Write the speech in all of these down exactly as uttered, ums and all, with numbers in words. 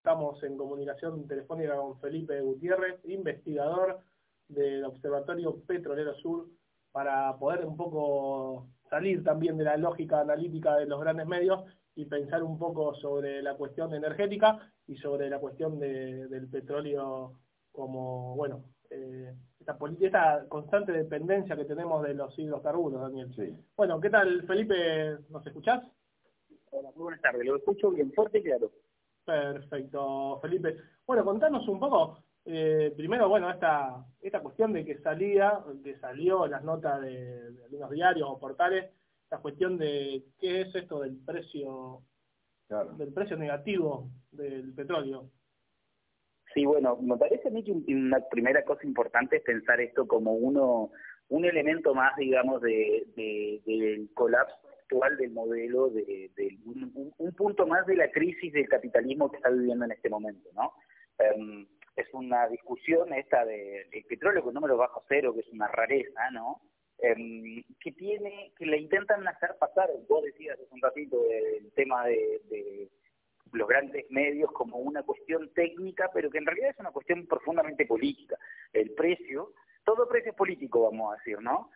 Estamos en comunicación telefónica con Felipe Gutiérrez, investigador del Observatorio Petrolero Sur, para poder un poco salir también de la lógica analítica de los grandes medios y pensar un poco sobre la cuestión energética y sobre la cuestión de, del petróleo como, bueno, eh, esta, esta constante dependencia que tenemos de los hidrocarburos, Daniel. Sí. Bueno, ¿qué tal, Felipe? ¿Nos escuchás? Hola, muy buenas tardes. Lo escucho bien fuerte y claro. Perfecto, Felipe. Bueno, contanos un poco, eh, primero, bueno, esta esta cuestión de que salía, que salió en las notas de, de algunos diarios o portales, la cuestión de qué es esto del precio, Claro. del precio negativo del petróleo. Sí, bueno, me parece a mí que una primera cosa importante es pensar esto como uno un elemento más, digamos, de, de, del colapso actual del modelo, de, de un, un punto más de la crisis del capitalismo que está viviendo en este momento, ¿no? Um, es una discusión esta del de petróleo con números bajo cero, que es una rareza, ¿no? Um, que tiene, que le intentan hacer pasar, vos decías hace un ratito, el tema de, de los grandes medios como una cuestión técnica, pero que en realidad es una cuestión profundamente política. El precio, todo precio es político, vamos a decir, ¿no?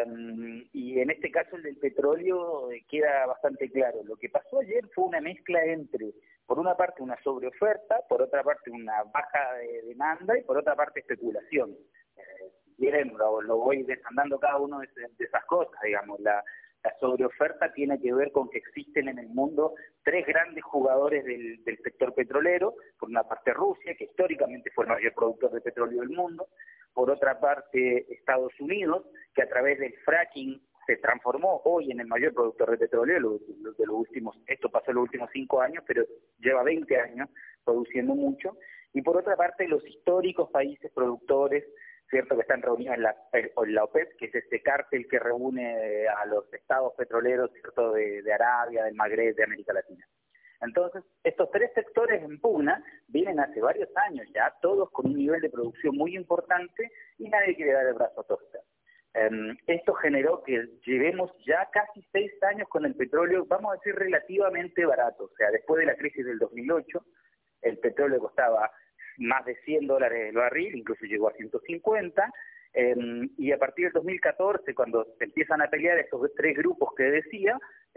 Um, y en este caso el del petróleo eh, queda bastante claro. Lo que pasó ayer fue una mezcla entre, por una parte, una sobreoferta, por otra parte, una baja de demanda y por otra parte, especulación. Eh, si quieren, lo, lo voy desandando cada uno de, de esas cosas, digamos. La, la sobreoferta tiene que ver con que existen en el mundo tres grandes jugadores del, del sector petrolero. Por una parte, Rusia, que históricamente fue el mayor productor de petróleo del mundo. Por otra parte, Estados Unidos, que a través del fracking se transformó hoy en el mayor productor de petróleo lo, lo, de los últimos, esto pasó en los últimos cinco años, pero lleva veinte años produciendo mucho. Y por otra parte, los históricos países productores, cierto, que están reunidos en la, en la OPEP, que es este cártel que reúne a los estados petroleros, cierto, de, de Arabia, del Magreb, de América Latina. Entonces, estos tres sectores en pugna vienen hace varios años ya, todos con un nivel de producción muy importante y nadie quiere dar el brazo a torcer. Um, esto generó que llevemos ya casi seis años con el petróleo, vamos a decir, relativamente barato. O sea, después de la crisis del dos mil ocho, el petróleo costaba más de cien dólares el barril, incluso llegó a ciento cincuenta, um, y a partir del dos mil catorce, cuando se empiezan a pelear estos tres grupos que decía,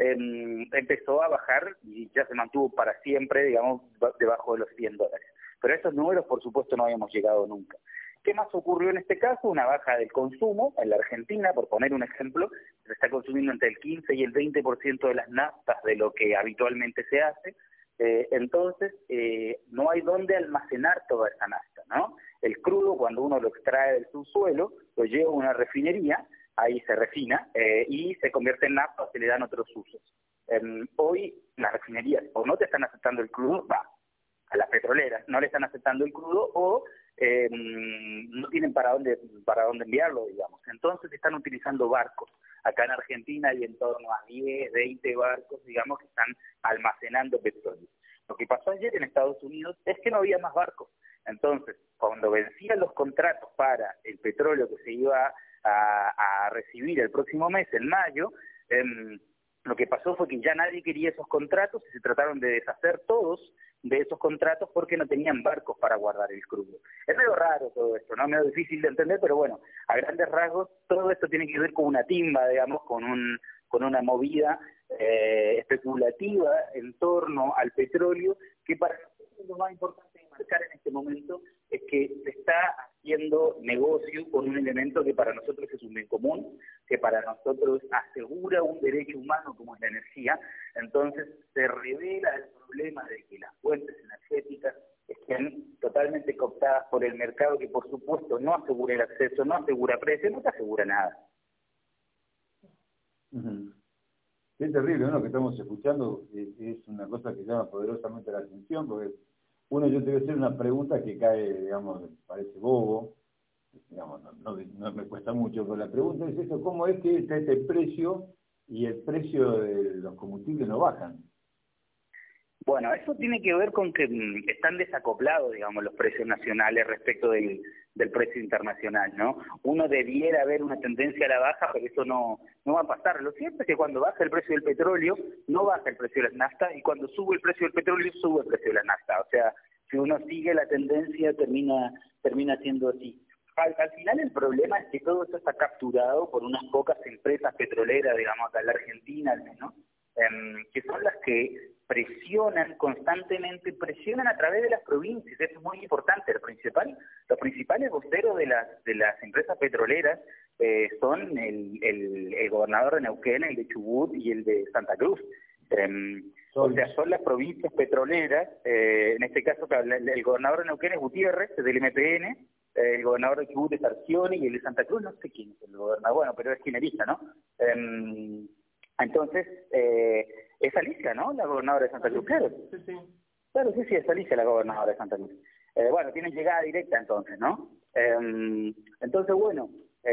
um, empezó a bajar y ya se mantuvo para siempre, digamos, debajo de los cien dólares. Pero a esos números, por supuesto, no habíamos llegado nunca. ¿Qué más ocurrió en este caso? Una baja del consumo. En la Argentina, por poner un ejemplo, se está consumiendo entre el quince y el veinte por ciento de las naftas de lo que habitualmente se hace. Eh, entonces, eh, no hay dónde almacenar toda esa nafta, ¿no? El crudo, cuando uno lo extrae del subsuelo, lo lleva a una refinería, ahí se refina, eh, y se convierte en nafta, se le dan otros usos. Eh, hoy, las refinerías o no te están aceptando el crudo, va, a las petroleras no le están aceptando el crudo, o eh, no tienen para dónde para dónde enviarlo, digamos. Entonces están utilizando barcos. Acá en Argentina hay en torno a diez, veinte barcos, digamos, que están almacenando petróleo. Lo que pasó ayer en Estados Unidos es que no había más barcos. Entonces, cuando vencían los contratos para el petróleo que se iba a, a recibir el próximo mes, en mayo, eh, lo que pasó fue que ya nadie quería esos contratos y se trataron de deshacer todos de esos contratos porque no tenían barcos para guardar el crudo. Es medio raro todo esto, ¿no? Medio difícil de entender, pero bueno, a grandes rasgos todo esto tiene que ver con una timba, digamos, con un con una movida eh, especulativa en torno al petróleo, que para nosotros lo más importante de marcar en este momento es que se está haciendo negocio con un elemento que para nosotros es un bien común, que para nosotros asegura un derecho humano como es la energía. Entonces se revela el problema de que las fuentes energéticas estén totalmente cooptadas por el mercado, que por supuesto no asegura el acceso, no asegura precio, no te asegura nada. Uh-huh. Qué terrible, ¿no? Lo que estamos escuchando es, es una cosa que llama poderosamente la atención, porque uno, yo te voy a hacer una pregunta que cae, digamos, parece bobo, digamos, no, no, no me cuesta mucho, pero la pregunta es eso: ¿cómo es que está este precio y el precio de los combustibles no bajan? Bueno, eso tiene que ver con que mm, están desacoplados, digamos, los precios nacionales respecto del, del precio internacional, ¿no? Uno debiera ver una tendencia a la baja, pero eso no, no va a pasar. Lo cierto es que cuando baja el precio del petróleo, no baja el precio de las naftas, y cuando sube el precio del petróleo, sube el precio de la nafta. O sea, si uno sigue la tendencia termina termina siendo así. Al, al final el problema es que todo esto está capturado por unas pocas empresas petroleras, digamos, acá en la Argentina al menos, eh, que son las que presionan constantemente, presionan a través de las provincias. Eso es muy importante. Lo principal, los principales voceros de las de las empresas petroleras eh, son el, el, el gobernador de Neuquén, el de Chubut y el de Santa Cruz. Eh, o sea, son las provincias petroleras, eh, en este caso el, el gobernador de Neuquén es Gutiérrez, del M P N, eh, el gobernador de Chubut es Arcioni y el de Santa Cruz no sé quién es el gobernador, bueno, pero es kirchnerista, ¿no? Eh, entonces, eh, es Alicia, ¿no? La gobernadora de Santa Cruz, claro. Sí, sí. Claro, sí, sí, es Alicia la gobernadora de Santa Cruz. Eh, bueno, tiene llegada directa entonces, ¿no? Eh, entonces, bueno,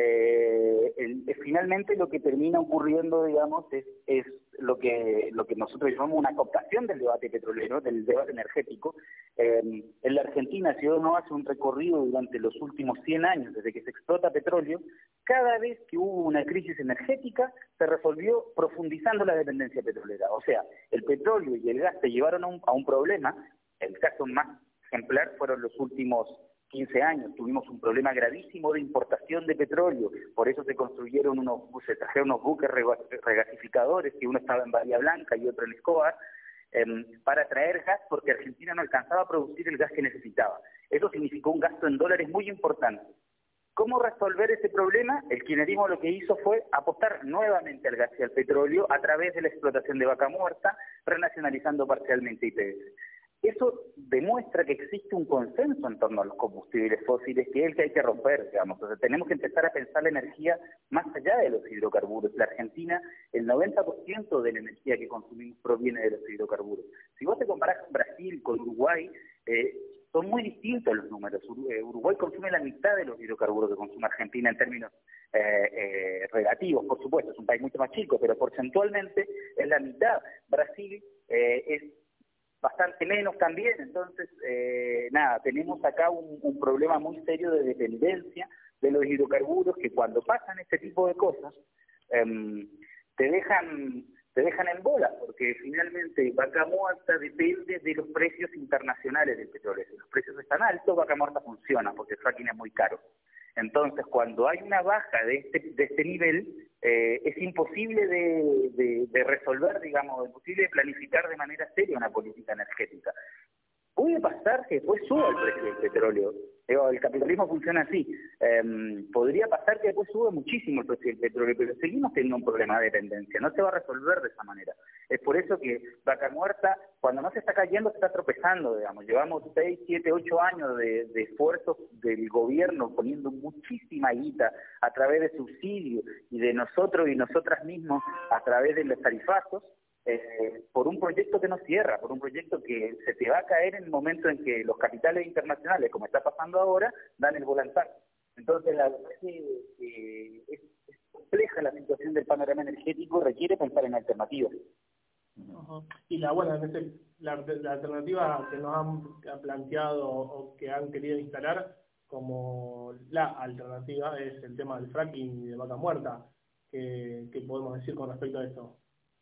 eh, el, el, finalmente lo que termina ocurriendo, digamos, es, es lo que lo que nosotros llamamos una cooptación del debate petrolero, del debate energético. Eh, en la Argentina, si uno hace un recorrido durante los últimos cien años, desde que se explota petróleo, cada vez que hubo una crisis energética, se resolvió profundizando la dependencia petrolera. O sea, el petróleo y el gas se llevaron a un, a un problema. El caso más ejemplar fueron los últimos quince años. Tuvimos un problema gravísimo de importación de petróleo, por eso se construyeron unos, se trajeron unos buques regasificadores, que uno estaba en Bahía Blanca y otro en Escobar, eh, para traer gas, porque Argentina no alcanzaba a producir el gas que necesitaba. Eso significó un gasto en dólares muy importante. ¿Cómo resolver ese problema? El kirchnerismo lo que hizo fue apostar nuevamente al gas y al petróleo a través de la explotación de Vaca Muerta, renacionalizando parcialmente I P F. Eso demuestra que existe un consenso en torno a los combustibles fósiles, que es el que hay que romper, digamos. Entonces, tenemos que empezar a pensar la energía más allá de los hidrocarburos. La Argentina, el noventa por ciento de la energía que consumimos proviene de los hidrocarburos. Si vos te comparás con Brasil, con Uruguay, eh, son muy distintos los números. Uruguay consume la mitad de los hidrocarburos que consume Argentina en términos eh, eh, relativos, por supuesto. Es un país mucho más chico, pero porcentualmente es la mitad. Brasil eh, es bastante menos también. Entonces, eh, nada, tenemos acá un, un problema muy serio de dependencia de los hidrocarburos, que cuando pasan este tipo de cosas, eh, te dejan... te dejan en bola, porque finalmente Vaca Muerta depende de los precios internacionales del petróleo. Si los precios están altos, Vaca Muerta funciona, porque el fracking es muy caro. Entonces, cuando hay una baja de este, de este nivel, eh, es imposible de, de, de resolver, digamos, es imposible de planificar de manera seria una política energética. Puede pasar que después suba el precio del petróleo. El capitalismo funciona así. Eh, podría pasar que después sube muchísimo el precio del petróleo, pero seguimos teniendo un problema de dependencia. No se va a resolver de esa manera. Es por eso que Vaca Muerta, cuando no se está cayendo, se está tropezando, digamos. Llevamos seis, siete, ocho años de, de esfuerzos del gobierno poniendo muchísima guita a través de subsidios y de nosotros y nosotras mismos a través de los tarifazos. Eh, por un proyecto que no cierra, por un proyecto que se te va a caer en el momento en que los capitales internacionales, como está pasando ahora, dan el volantazo. Entonces, la verdad es que eh, es, es compleja la situación del panorama energético, requiere pensar en alternativas. Uh-huh. Y la bueno, en este, la, la alternativa que nos han planteado o que han querido instalar como la alternativa es el tema del fracking y de Vaca Muerta. ¿Qué, qué podemos decir con respecto a esto?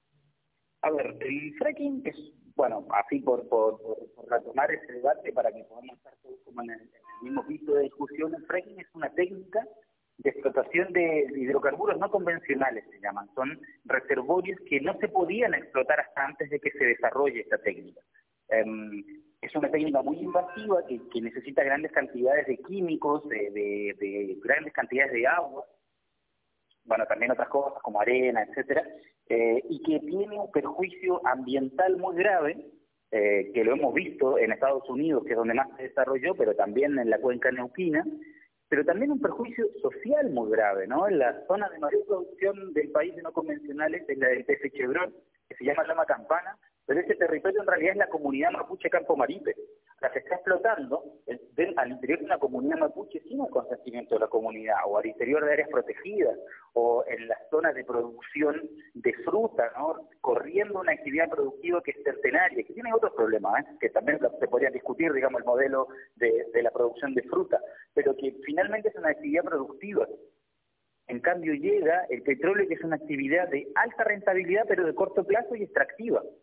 A ver, el fracking es, bueno, así por, por, por, por retomar ese debate para que podamos estar todos como en el, en el mismo piso de discusión, el fracking es una técnica de explotación de hidrocarburos no convencionales, se llaman. Son reservorios que no se podían explotar hasta antes de que se desarrolle esta técnica. Um, es una técnica muy invasiva que, que necesita grandes cantidades de químicos, de, de, de grandes cantidades de agua, bueno, también otras cosas como arena, etcétera, eh, y que tiene un perjuicio ambiental muy grave, eh, que lo hemos visto en Estados Unidos, que es donde más se desarrolló, pero también en la cuenca neuquina, pero también un perjuicio social muy grave, ¿no? En la zona de mayor producción del país de no convencionales es la del P F Chevron, que se llama Lama Campana, pero ese territorio en realidad es la comunidad mapuche Campo Maripe. La que está explotando es al interior de una comunidad mapuche sin el consentimiento de la comunidad, o al interior de áreas protegidas, o en las zonas de producción de fruta, ¿no? Corriendo una actividad productiva que es centenaria, que tiene otros problemas, ¿eh? Que también se podrían discutir, digamos, el modelo de, de la producción de fruta, pero que finalmente es una actividad productiva. En cambio llega el petróleo, que es una actividad de alta rentabilidad, pero de corto plazo y extractiva.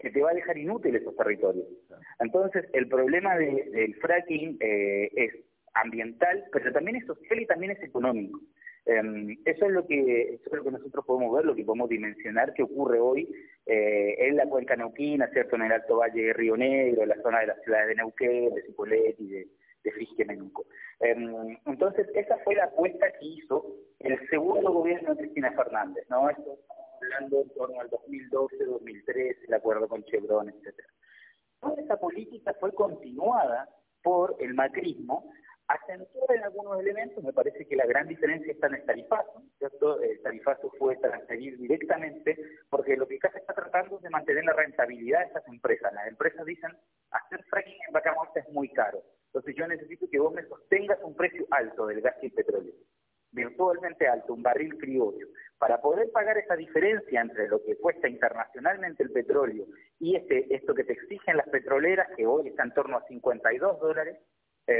que te va a dejar inútil esos territorios. Entonces, el problema de, del fracking eh, es ambiental, pero también es social y también es económico. Um, eso es lo que eso es lo que nosotros podemos ver, lo que podemos dimensionar que ocurre hoy eh, en la cuenca neuquina, ¿cierto? En el Alto Valle de Río Negro, en la zona de las ciudades de Neuquén, de Cipolletti y de, de Fisque-Menuco. Um, entonces, esa fue la apuesta que hizo el segundo gobierno de Cristina Fernández, ¿no? Esto estamos hablando en torno al dos mil doce, dos mil trece, el acuerdo con Chevron, etcétera. Toda esa política fue continuada por el macrismo, acentuada en algunos elementos. Me parece que la gran diferencia está en el tarifazo, ¿cierto? El tarifazo fue transferir directamente, porque lo que acá se está tratando es de mantener la rentabilidad de estas empresas. Las empresas dicen, hacer fracking en Vaca Muerta es muy caro, entonces yo necesito que vos me sostengas un precio alto del gas y el petróleo, virtualmente alto, un barril criollo, para poder pagar esa diferencia entre lo que cuesta internacionalmente el petróleo y este esto que te exigen las petroleras, que hoy está en torno a cincuenta y dos dólares, eh,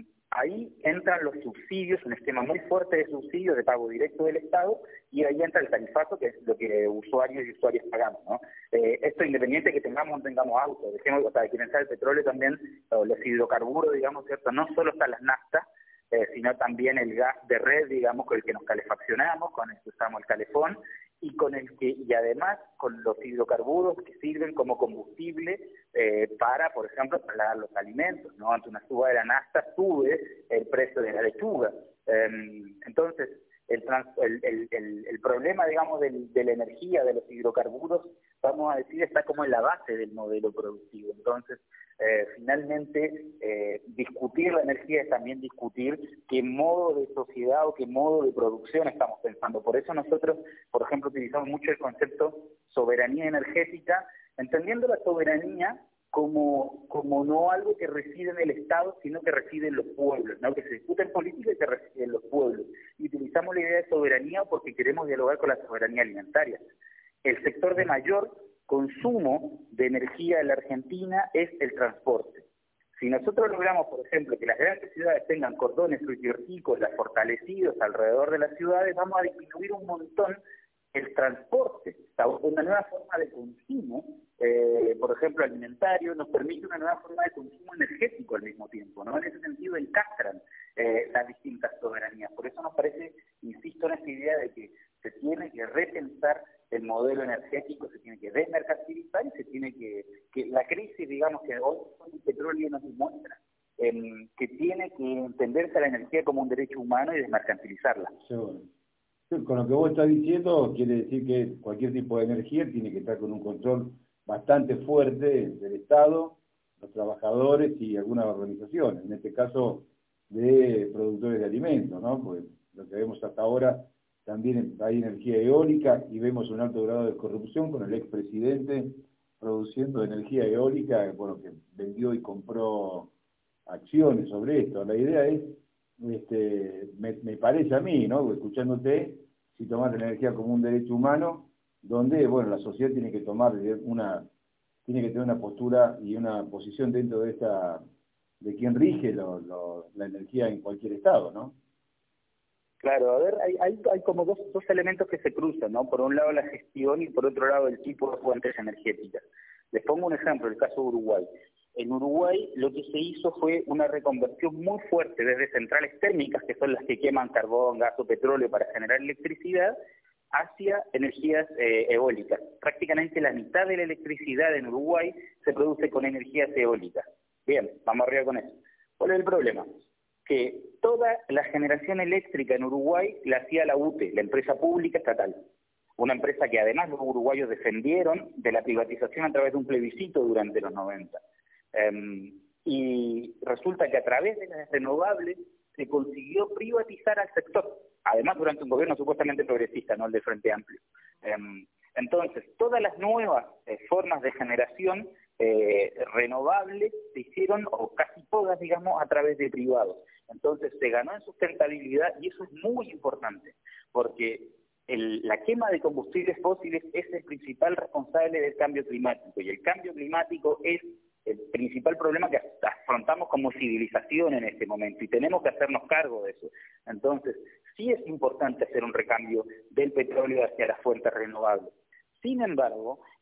ahí entran los subsidios, un esquema muy fuerte de subsidios de pago directo del Estado, y ahí entra el tarifazo, que es lo que usuarios y usuarias pagamos, ¿no? Eh, esto independiente de que tengamos o no tengamos autos, dejemos, o sea, de que pensar el petróleo también, o los hidrocarburos, digamos, ¿cierto? No solo están las naftas, eh, sino también el gas de red, digamos, con el que nos calefaccionamos, con el que usamos el calefón, y con el que y además con los hidrocarburos que sirven como combustible eh, para, por ejemplo, trasladar los alimentos, ¿no? Ante una suba de la nafta sube el precio de la lechuga. Eh, entonces, el, trans, el, el, el, el problema, digamos, del, de la energía, de los hidrocarburos, vamos a decir, está como en la base del modelo productivo. Entonces, eh, finalmente, eh, discutir la energía es también discutir qué modo de sociedad o qué modo de producción estamos pensando. Por eso nosotros, por ejemplo, utilizamos mucho el concepto soberanía energética, entendiendo la soberanía como, como no algo que reside en el Estado, sino que reside en los pueblos, ¿no? Que se discute en política y que reside en los pueblos. Y utilizamos la idea de soberanía porque queremos dialogar con la soberanía alimentaria. El sector de mayor consumo de energía en la Argentina es el transporte. Si nosotros logramos, por ejemplo, que las grandes ciudades tengan cordones frutícolas fortalecidos alrededor de las ciudades, vamos a disminuir un montón el transporte. Una nueva forma de consumo, eh, por ejemplo, alimentario, nos permite una nueva forma de consumo energético al mismo tiempo, ¿no? En ese sentido encastran eh, las distintas soberanías. Por eso nos parece, insisto en esta idea de que se tiene que repensar el modelo energético, se tiene que desmercantilizar y se tiene que, que la crisis, digamos, que hoy con el petróleo nos demuestra, eh, que tiene que entenderse a la energía como un derecho humano y desmercantilizarla. Seguro. Con lo que vos estás diciendo, quiere decir que cualquier tipo de energía tiene que estar con un control bastante fuerte del Estado, los trabajadores y algunas organizaciones, en este caso de productores de alimentos, ¿no? Porque lo que vemos hasta ahora, también hay energía eólica y vemos un alto grado de corrupción con el expresidente produciendo energía eólica, bueno, que vendió y compró acciones sobre esto. La idea es, este, me, me parece a mí, ¿no? Escuchándote, si tomas la energía como un derecho humano, donde, bueno, la sociedad tiene que tomar una, tiene que tener una postura y una posición dentro de esta, de quien rige lo, lo, la energía en cualquier estado, ¿no? Claro, a ver, hay, hay, hay como dos, dos elementos que se cruzan, ¿no? Por un lado la gestión y por otro lado el tipo de fuentes energéticas. Les pongo un ejemplo, el caso de Uruguay. En Uruguay lo que se hizo fue una reconversión muy fuerte desde centrales térmicas, que son las que queman carbón, gas o petróleo para generar electricidad, hacia energías eh, eólicas. Prácticamente la mitad de la electricidad en Uruguay se produce con energías eólicas. Bien, vamos arriba con eso. ¿Cuál es el problema? Que toda la generación eléctrica en Uruguay la hacía la U T E, la empresa pública estatal. Una empresa que además los uruguayos defendieron de la privatización a través de un plebiscito durante los noventa. Um, y resulta que a través de las renovables se consiguió privatizar al sector, además durante un gobierno supuestamente progresista, no el de Frente Amplio. Um, entonces, todas las nuevas eh, formas de generación eh, renovables se hicieron, o casi todas, digamos, a través de privados. Entonces, se ganó en sustentabilidad y eso es muy importante, porque el, la quema de combustibles fósiles es el principal responsable del cambio climático, y el cambio climático es el principal problema que afrontamos como civilización en este momento, y tenemos que hacernos cargo de eso. Entonces, sí es importante hacer un recambio del petróleo hacia las fuentes renovables. Sin embargo,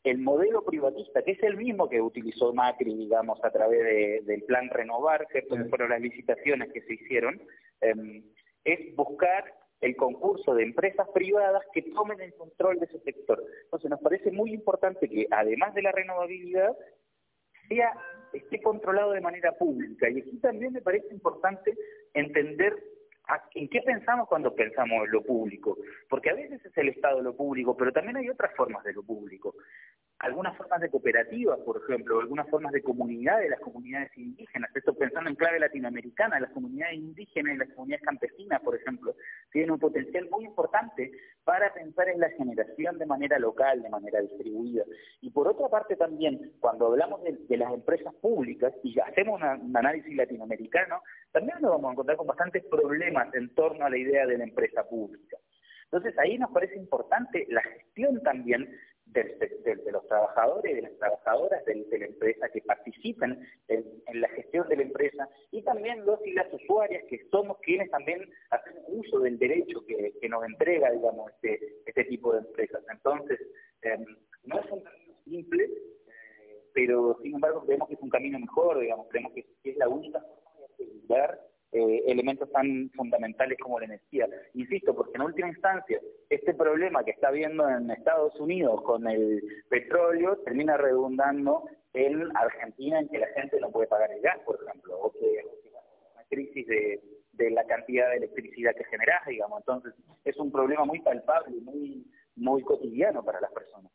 el modelo privatista, que es el mismo que utilizó Macri, digamos, a través de, del plan Renovar, ¿cierto? Que fueron las licitaciones que se hicieron, eh, es buscar el concurso de empresas privadas que tomen el control de ese sector. Entonces nos parece muy importante que, además de la renovabilidad, sea esté controlado de manera pública. Y aquí también me parece importante entender a, en qué pensamos cuando pensamos en lo público, porque a veces es el Estado lo público, pero también hay otras formas de lo público. Algunas formas de cooperativas, por ejemplo, algunas formas de comunidad de las comunidades indígenas, esto pensando en clave latinoamericana, las comunidades indígenas y las comunidades campesinas, por ejemplo, tienen un potencial muy importante para pensar en la generación de manera local, de manera distribuida. Y por otra parte también, cuando hablamos de, de las empresas públicas y hacemos una, un análisis latinoamericano, también nos vamos a encontrar con bastantes problemas en torno a la idea de la empresa pública. Entonces ahí nos parece importante la gestión también de, de, de los trabajadores y de las trabajadoras de, de la empresa que participen en, en la gestión de la empresa, y también los y las usuarias, que somos quienes también hacemos uso del derecho que, que nos entrega, digamos, este, este tipo de empresas. Entonces, eh, no es un camino simple, eh, pero sin embargo creemos que es un camino mejor, digamos, creemos que, que es la única forma de asegurar Eh, elementos tan fundamentales como la energía. Insisto, porque en última instancia, este problema que está habiendo en Estados Unidos con el petróleo termina redundando en Argentina, en que la gente no puede pagar el gas, por ejemplo, o que hay una crisis de, de la cantidad de electricidad que generás, digamos. Entonces, es un problema muy palpable, muy, muy cotidiano para las personas.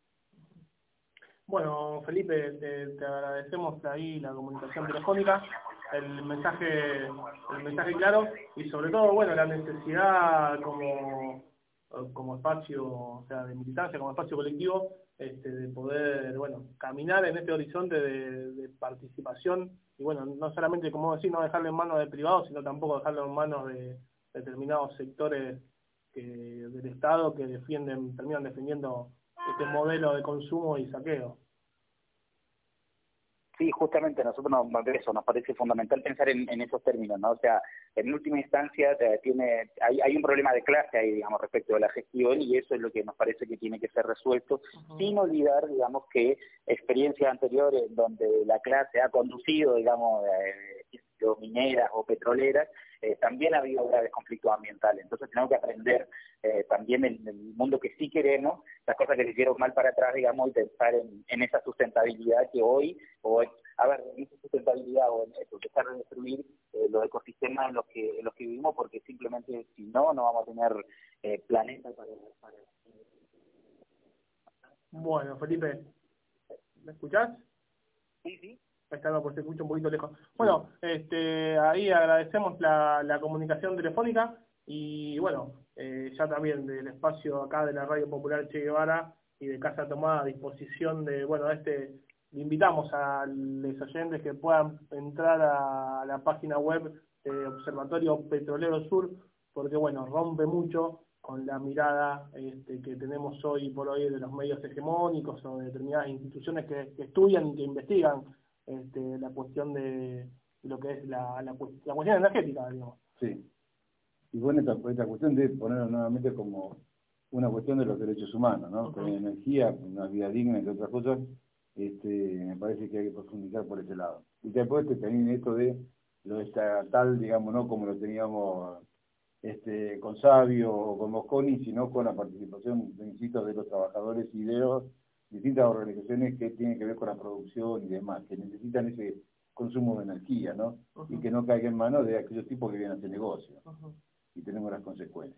Bueno, Felipe, te, te agradecemos ahí la comunicación telefónica, el mensaje, el mensaje claro, y sobre todo, bueno, la necesidad como, como espacio, o sea, de militancia, como espacio colectivo, este, de poder, bueno, caminar en este horizonte de, de participación, y bueno, no solamente, como decir, no dejarlo en manos de privados, sino tampoco dejarlo en manos de determinados sectores que, del Estado que defienden, terminan defendiendo este modelo de consumo y saqueo. Sí, justamente, a nosotros nos, eso, nos parece fundamental pensar en, en esos términos, ¿no? O sea, en última instancia eh, tiene hay, hay un problema de clase ahí, digamos, respecto a la gestión, y eso es lo que nos parece que tiene que ser resuelto, uh-huh. sin olvidar, digamos, que experiencias anteriores donde la clase ha conducido, digamos, eh, mineras o petroleras, eh, también ha habido graves conflictos ambientales. Entonces tenemos que aprender eh, también en el mundo que sí queremos, las cosas que se hicieron mal para atrás, digamos, y pensar en, en esa sustentabilidad que hoy, o a ver, en esa sustentabilidad o en eso, dejar de destruir eh, los ecosistemas en los que en los que vivimos, porque simplemente si no, no vamos a tener eh, planeta para, para... Bueno, Felipe, ¿me escuchás? Sí, sí. Estaba por se escucha un poquito lejos. Bueno, este, ahí agradecemos la, la comunicación telefónica y bueno, eh, ya también del espacio acá de la Radio Popular Che Guevara y de Casa Tomada a disposición de, bueno, este, le invitamos a los oyentes que puedan entrar a la página web de Observatorio Petrolero Sur, porque bueno, rompe mucho con la mirada este, que tenemos hoy por hoy de los medios hegemónicos o de determinadas instituciones que, que estudian y que investigan Este, la cuestión de lo que es la, la, la cuestión energética, digamos. Sí. Y bueno, esta, esta cuestión de ponerlo nuevamente como una cuestión de los derechos humanos, ¿no? Uh-huh. Con energía, una vida digna, entre otras cosas, este, me parece que hay que profundizar por ese lado. Y después también esto de lo estatal, digamos, no como lo teníamos este, con Sabio o con Mosconi, sino con la participación, insisto, de los trabajadores y de los distintas organizaciones que tienen que ver con la producción y demás, que necesitan ese consumo de energía, ¿no? Uh-huh. Y que no caiga en manos de aquellos tipos que vienen a hacer negocio. Uh-huh.